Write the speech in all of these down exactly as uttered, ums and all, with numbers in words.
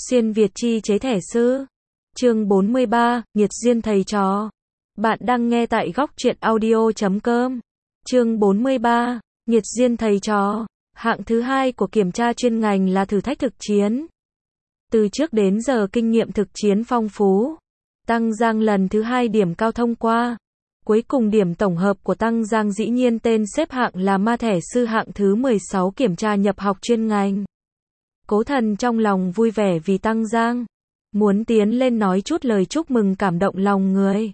Xuyên Việt chi chế thẻ sư. Chương bốn mươi ba, nghiệt duyên thầy trò. Bạn đang nghe tại góc truyện audio chấm com. Chương bốn mươi ba, nghiệt duyên thầy trò. Hạng thứ hai của kiểm tra chuyên ngành là thử thách thực chiến. Từ trước đến giờ kinh nghiệm thực chiến phong phú. Tăng Giang lần thứ hai điểm cao thông qua. Cuối cùng điểm tổng hợp của Tăng Giang dĩ nhiên tên xếp hạng là ma thẻ sư hạng thứ mười sáu kiểm tra nhập học chuyên ngành. Cố Thần trong lòng vui vẻ vì Tăng Giang. Muốn tiến lên nói chút lời chúc mừng cảm động lòng người.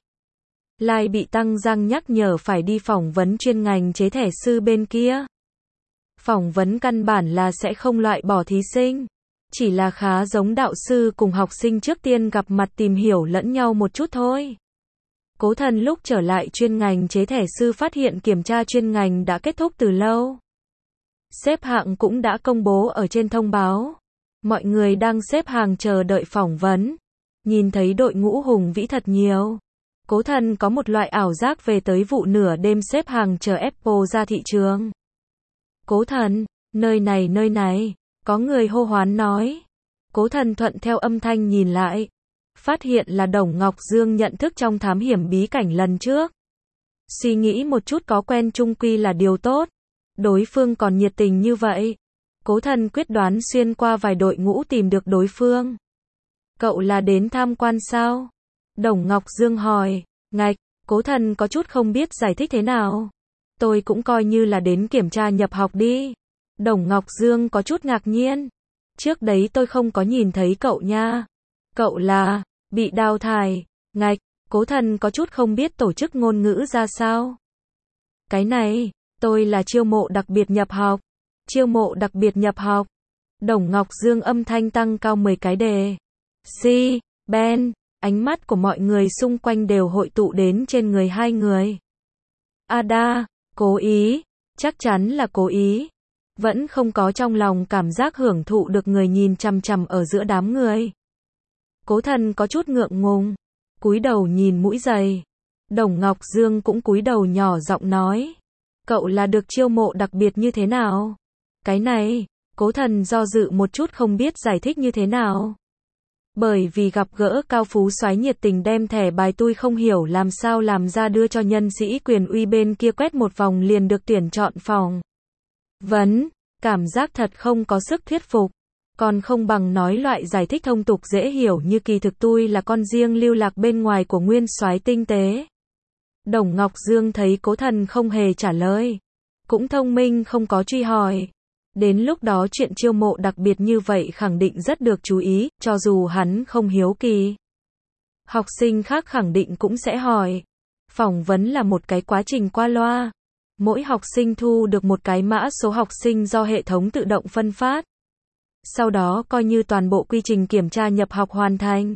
Lại bị Tăng Giang nhắc nhở phải đi phỏng vấn chuyên ngành chế thẻ sư bên kia. Phỏng vấn căn bản là sẽ không loại bỏ thí sinh. Chỉ là khá giống đạo sư cùng học sinh trước tiên gặp mặt tìm hiểu lẫn nhau một chút thôi. Cố Thần lúc trở lại chuyên ngành chế thẻ sư phát hiện kiểm tra chuyên ngành đã kết thúc từ lâu. Xếp hạng cũng đã công bố ở trên thông báo. Mọi người đang xếp hàng chờ đợi phỏng vấn. Nhìn thấy đội ngũ hùng vĩ thật nhiều. Cố Thần có một loại ảo giác về tới vụ nửa đêm xếp hàng chờ Apple ra thị trường. Cố Thần, nơi này nơi này, có người hô hoán nói. Cố Thần thuận theo âm thanh nhìn lại. Phát hiện là Đồng Ngọc Dương nhận thức trong thám hiểm bí cảnh lần trước. Suy nghĩ một chút có quen chung quy là điều tốt. Đối phương còn nhiệt tình như vậy. Cố Thần quyết đoán xuyên qua vài đội ngũ tìm được đối phương. Cậu là đến tham quan sao? Đồng Ngọc Dương hỏi. Ngạch, Cố Thần có chút không biết giải thích thế nào. Tôi cũng coi như là đến kiểm tra nhập học đi. Đồng Ngọc Dương có chút ngạc nhiên. Trước đấy tôi không có nhìn thấy cậu nha. Cậu là bị đào thải. Ngạch, Cố Thần có chút không biết tổ chức ngôn ngữ ra sao. Cái này, tôi là chiêu mộ đặc biệt nhập học. Chiêu mộ đặc biệt nhập học. Đồng Ngọc Dương âm thanh tăng cao mười cái đề. Si, Ben, ánh mắt của mọi người xung quanh đều hội tụ đến trên người hai người. Ada, cố ý, chắc chắn là cố ý. Vẫn không có trong lòng cảm giác hưởng thụ được người nhìn chằm chằm ở giữa đám người. Cố Thần có chút ngượng ngùng, cúi đầu nhìn mũi giày. Đồng Ngọc Dương cũng cúi đầu nhỏ giọng nói. Cậu là được chiêu mộ đặc biệt như thế nào? Cái này, Cố Thần do dự một chút không biết giải thích như thế nào. Bởi vì gặp gỡ cao phú soái nhiệt tình đem thẻ bài tôi không hiểu làm sao làm ra đưa cho nhân sĩ quyền uy bên kia quét một vòng liền được tuyển chọn phòng. Vấn, cảm giác thật không có sức thuyết phục. Còn không bằng nói loại giải thích thông tục dễ hiểu như kỳ thực tôi là con riêng lưu lạc bên ngoài của nguyên soái tinh tế. Đồng Ngọc Dương thấy Cố Thần không hề trả lời. Cũng thông minh không có truy hỏi. Đến lúc đó chuyện chiêu mộ đặc biệt như vậy khẳng định rất được chú ý, cho dù hắn không hiếu kỳ. Học sinh khác khẳng định cũng sẽ hỏi. Phỏng vấn là một cái quá trình qua loa. Mỗi học sinh thu được một cái mã số học sinh do hệ thống tự động phân phát. Sau đó coi như toàn bộ quy trình kiểm tra nhập học hoàn thành.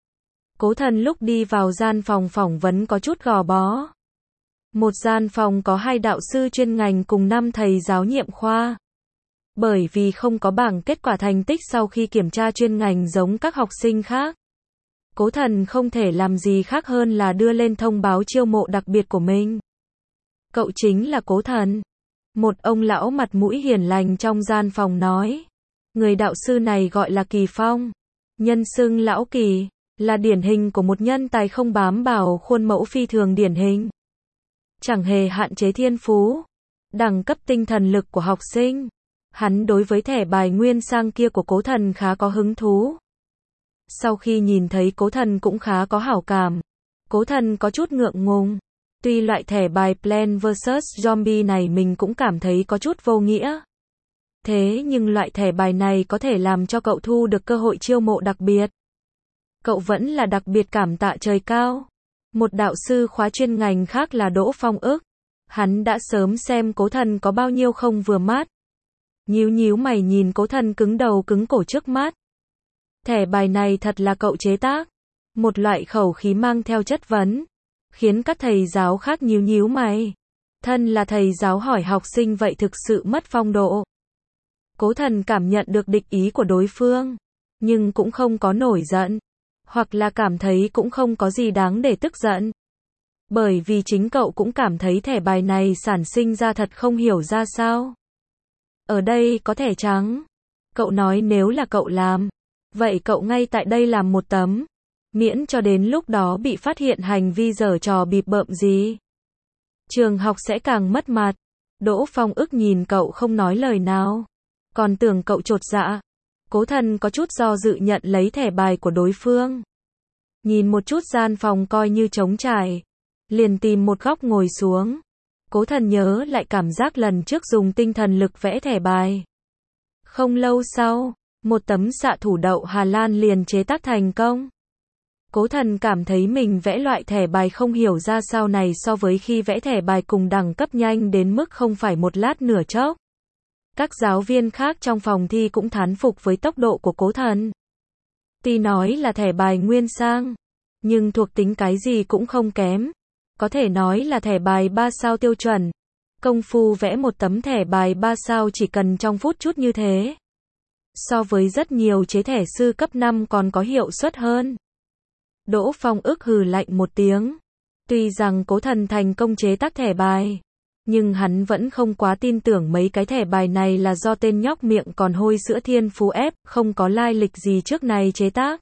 Cố Thần lúc đi vào gian phòng phỏng vấn có chút gò bó. Một gian phòng có hai đạo sư chuyên ngành cùng năm thầy giáo nhiệm khoa. Bởi vì không có bảng kết quả thành tích sau khi kiểm tra chuyên ngành giống các học sinh khác. Cố Thần không thể làm gì khác hơn là đưa lên thông báo chiêu mộ đặc biệt của mình. Cậu chính là Cố Thần. Một ông lão mặt mũi hiền lành trong gian phòng nói. Người đạo sư này gọi là Kỳ Phong. Nhân xưng lão Kỳ, là điển hình của một nhân tài không bám vào khuôn mẫu phi thường điển hình. Chẳng hề hạn chế thiên phú, đẳng cấp tinh thần lực của học sinh. Hắn đối với thẻ bài nguyên sang kia của Cố Thần khá có hứng thú. Sau khi nhìn thấy Cố Thần cũng khá có hảo cảm. Cố Thần có chút ngượng ngùng. Tuy loại thẻ bài Plants versus. Zombie này mình cũng cảm thấy có chút vô nghĩa. Thế nhưng loại thẻ bài này có thể làm cho cậu thu được cơ hội chiêu mộ đặc biệt. Cậu vẫn là đặc biệt cảm tạ trời cao. Một đạo sư khóa chuyên ngành khác là Đỗ Phong ức. Hắn đã sớm xem Cố Thần có bao nhiêu không vừa mắt. Nhíu nhíu mày nhìn Cố Thần cứng đầu cứng cổ trước mắt. Thẻ bài này thật là cậu chế tác. Một loại khẩu khí mang theo chất vấn. Khiến các thầy giáo khác nhíu nhíu mày. Thân là thầy giáo hỏi học sinh vậy thực sự mất phong độ. Cố Thần cảm nhận được địch ý của đối phương. Nhưng cũng không có nổi giận. Hoặc là cảm thấy cũng không có gì đáng để tức giận. Bởi vì chính cậu cũng cảm thấy thẻ bài này sản sinh ra thật không hiểu ra sao. Ở đây có thẻ trắng. Cậu nói nếu là cậu làm, Vậy cậu ngay tại đây làm một tấm. Miễn cho đến lúc đó bị phát hiện hành vi giở trò bịp bợm gì. Trường học sẽ càng mất mặt. Đỗ Phong ức nhìn cậu không nói lời nào. Còn tưởng cậu chột dạ. Cố Thần có chút do dự nhận lấy thẻ bài của đối phương. Nhìn một chút gian phòng coi như trống trải. Liền tìm một góc ngồi xuống. Cố Thần nhớ lại cảm giác lần trước dùng tinh thần lực vẽ thẻ bài. Không lâu sau, một tấm xạ thủ đậu Hà Lan liền chế tác thành công. Cố Thần cảm thấy mình vẽ loại thẻ bài không hiểu ra sao này so với khi vẽ thẻ bài cùng đẳng cấp nhanh đến mức không phải một lát nửa chốc. Các giáo viên khác trong phòng thi cũng thán phục với tốc độ của Cố Thần. Tuy nói là thẻ bài nguyên sang, nhưng thuộc tính cái gì cũng không kém. Có thể nói là thẻ bài ba sao tiêu chuẩn. Công phu vẽ một tấm thẻ bài ba sao chỉ cần trong phút chút như thế. So với rất nhiều chế thẻ sư cấp năm còn có hiệu suất hơn. Đỗ Phong ức hừ lạnh một tiếng. Tuy rằng Cố Thần thành công chế tác thẻ bài, nhưng hắn vẫn không quá tin tưởng mấy cái thẻ bài này là do tên nhóc miệng còn hôi sữa Thiên Phú ép, không có lai lịch gì trước này chế tác.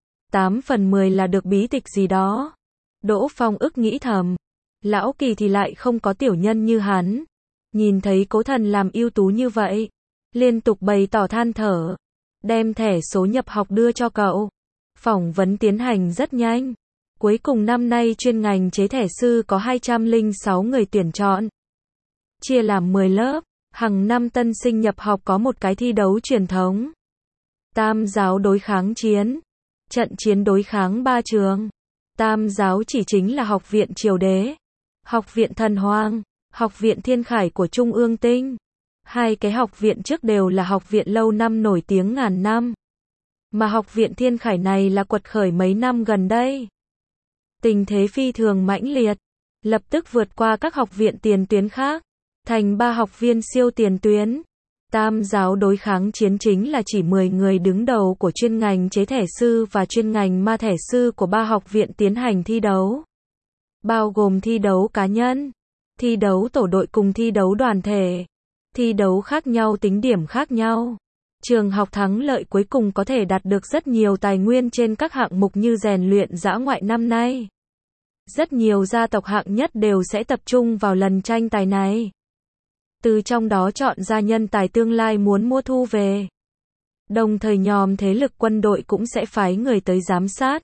tám phần mười là được bí tịch gì đó. Đỗ Phong ức nghĩ thầm. Lão Kỳ thì lại không có tiểu nhân như hắn. Nhìn thấy Cố Thần làm ưu tú như vậy, liên tục bày tỏ than thở. Đem thẻ số nhập học đưa cho cậu. Phỏng vấn tiến hành rất nhanh. Cuối cùng năm nay chuyên ngành chế thẻ sư có hai trăm lẻ sáu người tuyển chọn. Chia làm mười lớp. Hàng năm tân sinh nhập học có một cái thi đấu truyền thống. Tam giáo đối kháng chiến. Trận chiến đối kháng ba trường. Tam giáo chỉ chính là Học viện Triều Đế, Học viện Thần Hoàng, Học viện Thiên Khải của Trung ương Tinh. Hai cái học viện trước đều là học viện lâu năm nổi tiếng ngàn năm. Mà Học viện Thiên Khải này là quật khởi mấy năm gần đây. Tình thế phi thường mãnh liệt, lập tức vượt qua các học viện tiền tuyến khác, thành ba học viên siêu tiền tuyến. Tam giáo đối kháng chiến chính là chỉ mười người đứng đầu của chuyên ngành chế thẻ sư và chuyên ngành ma thẻ sư của ba học viện tiến hành thi đấu. Bao gồm thi đấu cá nhân, thi đấu tổ đội cùng thi đấu đoàn thể. Thi đấu khác nhau tính điểm khác nhau. Trường học thắng lợi cuối cùng có thể đạt được rất nhiều tài nguyên trên các hạng mục như rèn luyện dã ngoại năm nay. Rất nhiều gia tộc hạng nhất đều sẽ tập trung vào lần tranh tài này. Từ trong đó chọn ra nhân tài tương lai muốn mua thu về. Đồng thời nhóm thế lực quân đội cũng sẽ phái người tới giám sát.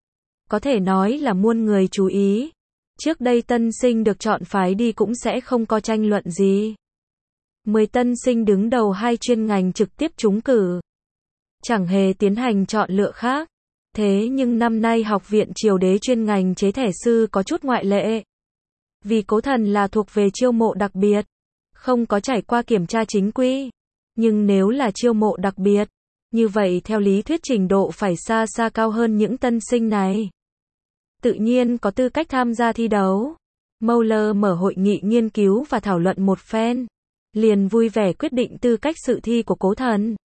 Có thể nói là muôn người chú ý. Trước đây tân sinh được chọn phái đi cũng sẽ không có tranh luận gì. mười tân sinh đứng đầu hai chuyên ngành trực tiếp trúng cử. Chẳng hề tiến hành chọn lựa khác. Thế nhưng năm nay Học viện Triều Đế chuyên ngành chế thẻ sư có chút ngoại lệ. Vì Cố Thần là thuộc về chiêu mộ đặc biệt. Không có trải qua kiểm tra chính quy. Nhưng nếu là chiêu mộ đặc biệt, như vậy theo lý thuyết trình độ phải xa xa cao hơn những tân sinh này. Tự nhiên có tư cách tham gia thi đấu. Mueller mở hội nghị nghiên cứu và thảo luận một phen. Liền vui vẻ quyết định tư cách dự thi của Cố Thần.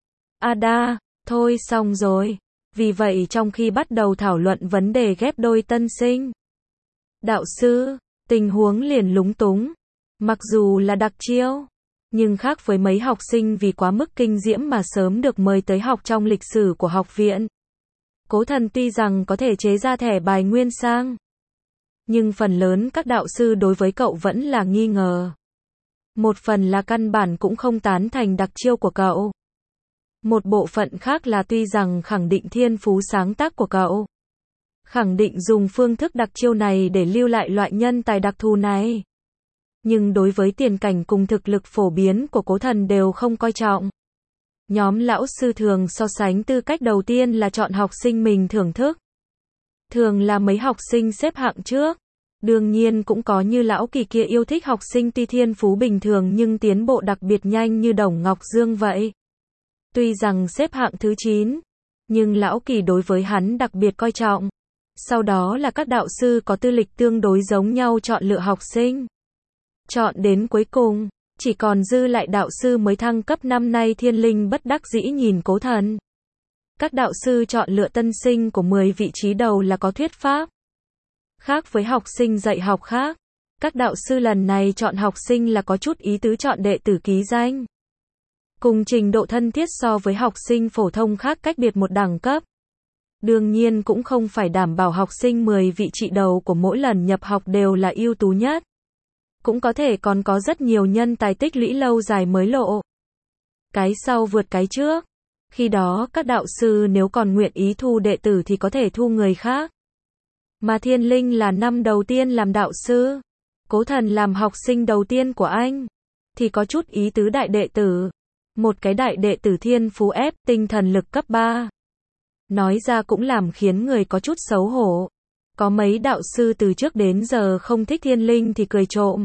Ada, thôi xong rồi. Vì vậy trong khi bắt đầu thảo luận vấn đề ghép đôi tân sinh, đạo sư, tình huống liền lúng túng. Mặc dù là đặc chiêu, nhưng khác với mấy học sinh vì quá mức kinh diễm mà sớm được mời tới học trong lịch sử của học viện. Cố Thần tuy rằng có thể chế ra thẻ bài nguyên sang, nhưng phần lớn các đạo sư đối với cậu vẫn là nghi ngờ. Một phần là căn bản cũng không tán thành đặc chiêu của cậu. Một bộ phận khác là tuy rằng khẳng định thiên phú sáng tác của cậu, khẳng định dùng phương thức đặc chiêu này để lưu lại loại nhân tài đặc thù này. Nhưng đối với tiền cảnh cùng thực lực phổ biến của Cố Thần đều không coi trọng. Nhóm lão sư thường so sánh tư cách đầu tiên là chọn học sinh mình thưởng thức. Thường là mấy học sinh xếp hạng trước. Đương nhiên cũng có như lão Kỳ kia yêu thích học sinh tuy thiên phú bình thường nhưng tiến bộ đặc biệt nhanh như Đồng Ngọc Dương vậy. Tuy rằng xếp hạng thứ chín, nhưng lão Kỳ đối với hắn đặc biệt coi trọng. Sau đó là các đạo sư có tư lịch tương đối giống nhau chọn lựa học sinh. Chọn đến cuối cùng, chỉ còn dư lại đạo sư mới thăng cấp năm nay Thiên Linh bất đắc dĩ nhìn Cố Thần. Các đạo sư chọn lựa tân sinh của mười vị trí đầu là có thuyết pháp. Khác với học sinh dạy học khác, các đạo sư lần này chọn học sinh là có chút ý tứ chọn đệ tử ký danh. cùng trình độ thân thiết so với học sinh phổ thông khác cách biệt một đẳng cấp. Đương nhiên cũng không phải đảm bảo học sinh mười vị trí đầu của mỗi lần nhập học đều là ưu tú nhất. Cũng có thể còn có rất nhiều nhân tài tích lũy lâu dài mới lộ. Cái sau vượt cái trước. Khi đó các đạo sư nếu còn nguyện ý thu đệ tử thì có thể thu người khác. Mà Thiên Linh là năm đầu tiên làm đạo sư. Cố Thần làm học sinh đầu tiên của anh. Thì có chút ý tứ đại đệ tử. Một cái đại đệ tử thiên phú ép tinh thần lực cấp ba. Nói ra cũng làm khiến người có chút xấu hổ. Có mấy đạo sư từ trước đến giờ không thích Thiên Linh thì cười trộm.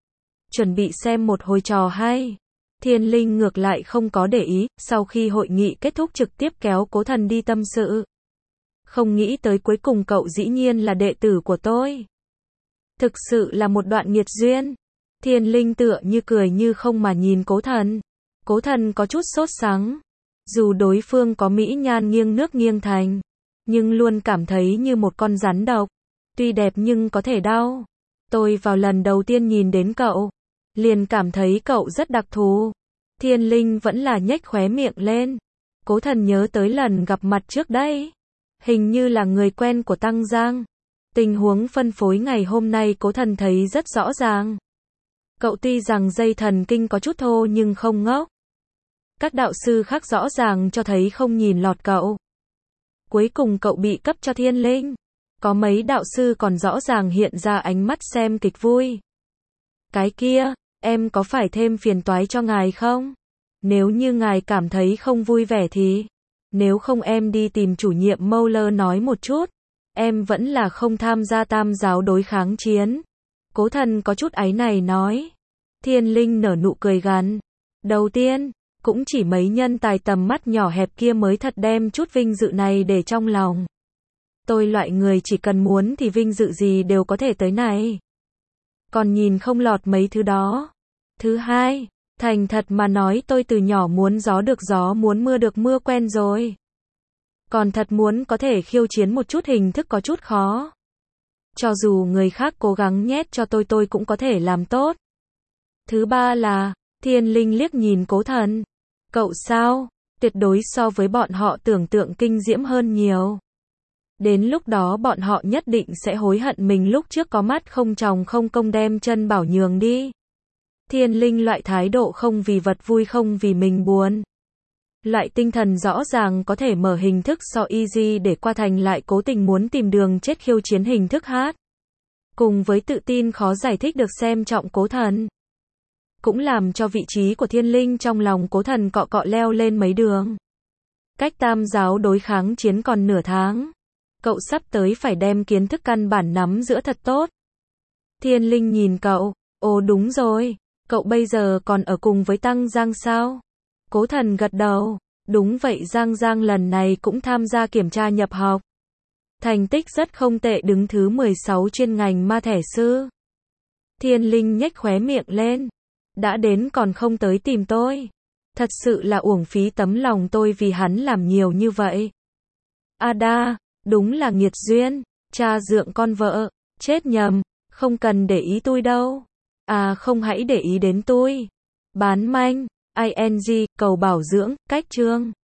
Chuẩn bị xem một hồi trò hay. Thiên Linh ngược lại không có để ý, sau khi hội nghị kết thúc trực tiếp kéo Cố Thần đi tâm sự. Không nghĩ tới cuối cùng cậu dĩ nhiên là đệ tử của tôi. Thực sự là một đoạn nghiệt duyên. Thiên Linh tựa như cười như không mà nhìn Cố Thần. Cố Thần có chút sốt sắng. Dù đối phương có mỹ nhan nghiêng nước nghiêng thành, nhưng luôn cảm thấy như một con rắn độc. Tuy đẹp nhưng có thể đau. Tôi vào lần đầu tiên nhìn đến cậu, liền cảm thấy cậu rất đặc thù. Thiên Linh vẫn là nhếch khóe miệng lên. Cố Thần nhớ tới lần gặp mặt trước đây. Hình như là người quen của Tăng Giang. Tình huống phân phối ngày hôm nay Cố Thần thấy rất rõ ràng. Cậu tuy rằng dây thần kinh có chút thô nhưng không ngốc. Các đạo sư khác rõ ràng cho thấy không nhìn lọt cậu. Cuối cùng cậu bị cấp cho Thiên Linh. Có mấy đạo sư còn rõ ràng hiện ra ánh mắt xem kịch vui. Cái kia, em có phải thêm phiền toái cho ngài không? Nếu như ngài cảm thấy không vui vẻ thì, nếu không em đi tìm chủ nhiệm Mauler nói một chút. Em vẫn là không tham gia tam giáo đối kháng chiến. Cố Thần có chút áy này nói. Thiên Linh nở nụ cười gằn. Đầu tiên, cũng chỉ mấy nhân tài tầm mắt nhỏ hẹp kia mới thật đem chút vinh dự này để trong lòng. Tôi loại người chỉ cần muốn thì vinh dự gì đều có thể tới này. Còn nhìn không lọt mấy thứ đó. Thứ hai, thành thật mà nói tôi từ nhỏ muốn gió được gió muốn mưa được mưa quen rồi. Còn thật muốn có thể khiêu chiến một chút hình thức có chút khó. Cho dù người khác cố gắng nhét cho tôi tôi cũng có thể làm tốt. Thứ ba là, Thiên Linh liếc nhìn Cố Thần. Cậu sao? Tuyệt đối so với bọn họ tưởng tượng kinh diễm hơn nhiều. Đến lúc đó bọn họ nhất định sẽ hối hận mình lúc trước có mắt không tròng không công đem chân bảo nhường đi. Thiên Linh loại thái độ không vì vật vui không vì mình buồn. Loại tinh thần rõ ràng có thể mở hình thức so easy để qua thành lại cố tình muốn tìm đường chết khiêu chiến hình thức hát. Cùng với tự tin khó giải thích được xem trọng Cố Thần. Cũng làm cho vị trí của Thiên Linh trong lòng Cố Thần cọ cọ leo lên mấy đường. Cách tam giáo đối kháng chiến còn nửa tháng. Cậu sắp tới phải đem kiến thức căn bản nắm giữ thật tốt. Thiên Linh nhìn cậu. Ồ đúng rồi. Cậu bây giờ còn ở cùng với Tăng Giang sao? Cố Thần gật đầu. Đúng vậy Giang Giang lần này cũng tham gia kiểm tra nhập học. Thành tích rất không tệ đứng thứ mười sáu chuyên ngành ma thể sư. Thiên Linh nhếch khóe miệng lên. Đã đến còn không tới tìm tôi. Thật sự là uổng phí tấm lòng tôi vì hắn làm nhiều như vậy. Ada, đúng là nghiệt duyên. Cha dượng con vợ. Chết nhầm. Không cần để ý tôi đâu. À không hãy để ý đến tôi. Bán manh. i en giê, cầu bảo dưỡng, cách chương.